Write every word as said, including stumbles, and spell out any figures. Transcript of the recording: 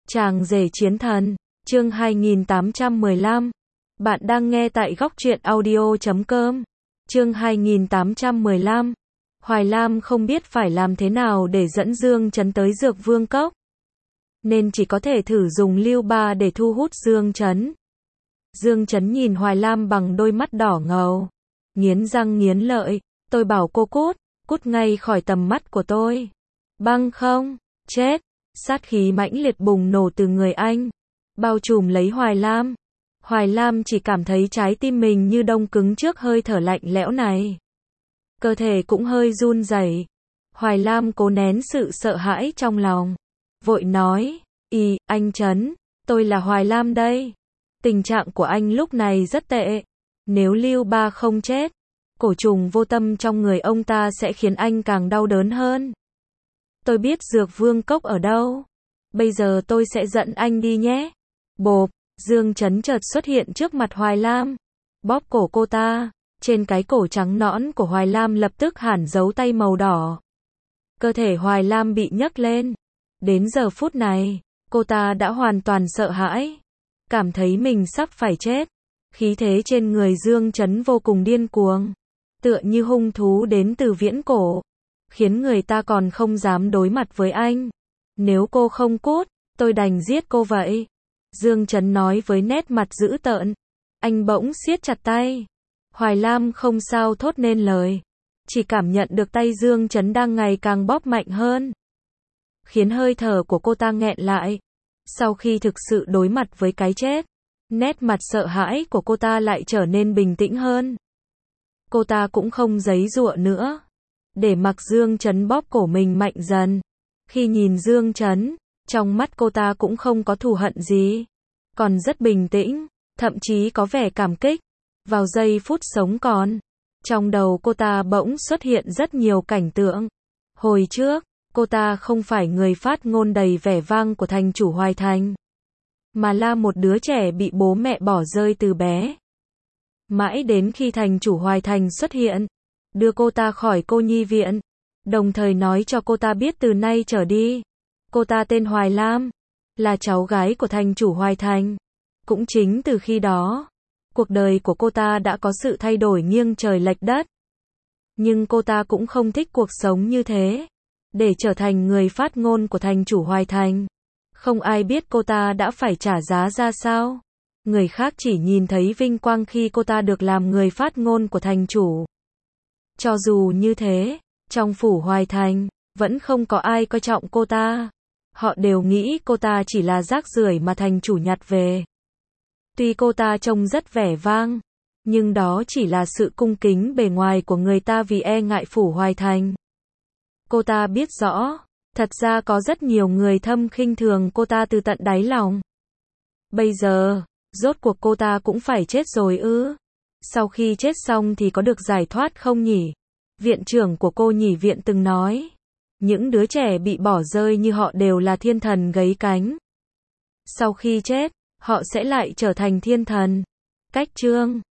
Chàng rể chiến thần, chương hai nghìn tám trăm mười lăm. Bạn đang nghe tại góc truyện audio chấm com. Chương hai nghìn tám trăm mười lăm. Hoài Lam không biết phải làm thế nào để dẫn Dương Chấn tới Dược Vương Cốc, nên chỉ có thể thử dùng Lưu Ba để thu hút Dương Chấn. Dương Chấn nhìn Hoài Lam bằng đôi mắt đỏ ngầu, nghiến răng nghiến lợi, tôi bảo cô cút, cút ngay khỏi tầm mắt của tôi. Băng không, chết. Sát khí mãnh liệt bùng nổ từ người anh, bao trùm lấy Hoài Lam. Hoài Lam chỉ cảm thấy trái tim mình như đông cứng trước hơi thở lạnh lẽo này. Cơ thể cũng hơi run rẩy. Hoài Lam cố nén sự sợ hãi trong lòng, vội nói, "Ì, anh Chấn, tôi là Hoài Lam đây. Tình trạng của anh lúc này rất tệ. Nếu Lưu Ba không chết, cổ trùng vô tâm trong người ông ta sẽ khiến anh càng đau đớn hơn. Tôi biết Dược Vương Cốc ở đâu. Bây giờ tôi sẽ dẫn anh đi nhé." Bộp, Dương Chấn chợt xuất hiện trước mặt Hoài Lam, bóp cổ cô ta. Trên cái cổ trắng nõn của Hoài Lam lập tức hẳn dấu tay màu đỏ. Cơ thể Hoài Lam bị nhấc lên. Đến giờ phút này, cô ta đã hoàn toàn sợ hãi, cảm thấy mình sắp phải chết. Khí thế trên người Dương Chấn vô cùng điên cuồng, tựa như hung thú đến từ viễn cổ, khiến người ta còn không dám đối mặt với anh. "Nếu cô không cút, tôi đành giết cô vậy." Dương Chấn nói với nét mặt dữ tợn. Anh bỗng siết chặt tay. Hoài Lam không sao thốt nên lời, chỉ cảm nhận được tay Dương Chấn đang ngày càng bóp mạnh hơn, khiến hơi thở của cô ta nghẹn lại. Sau khi thực sự đối mặt với cái chết, nét mặt sợ hãi của cô ta lại trở nên bình tĩnh hơn. Cô ta cũng không giãy giụa nữa, để mặc Dương Chấn bóp cổ mình mạnh dần. Khi nhìn Dương Chấn, trong mắt cô ta cũng không có thù hận gì, còn rất bình tĩnh, thậm chí có vẻ cảm kích. Vào giây phút sống còn, trong đầu cô ta bỗng xuất hiện rất nhiều cảnh tượng. Hồi trước, cô ta không phải người phát ngôn đầy vẻ vang của thành chủ Hoài Thành, mà là một đứa trẻ bị bố mẹ bỏ rơi từ bé. Mãi đến khi thành chủ Hoài Thành xuất hiện, đưa cô ta khỏi cô nhi viện, đồng thời nói cho cô ta biết từ nay trở đi, cô ta tên Hoài Lam, là cháu gái của thành chủ Hoài Thành. Cũng chính từ khi đó, cuộc đời của cô ta đã có sự thay đổi nghiêng trời lệch đất. Nhưng cô ta cũng không thích cuộc sống như thế. Để trở thành người phát ngôn của thành chủ Hoài Thành, không ai biết cô ta đã phải trả giá ra sao. Người khác chỉ nhìn thấy vinh quang khi cô ta được làm người phát ngôn của thành chủ. Cho dù như thế, trong phủ Hoài Thành, vẫn không có ai coi trọng cô ta. Họ đều nghĩ cô ta chỉ là rác rưởi mà thành chủ nhặt về. Tuy cô ta trông rất vẻ vang, nhưng đó chỉ là sự cung kính bề ngoài của người ta vì e ngại phủ Hoài Thành. Cô ta biết rõ, thật ra có rất nhiều người thâm khinh thường cô ta từ tận đáy lòng. Bây giờ, rốt cuộc cô ta cũng phải chết rồi ư? Sau khi chết xong thì có được giải thoát không nhỉ? Viện trưởng của cô nhỉ viện từng nói, những đứa trẻ bị bỏ rơi như họ đều là thiên thần gấy cánh. Sau khi chết, họ sẽ lại trở thành thiên thần. Cách chương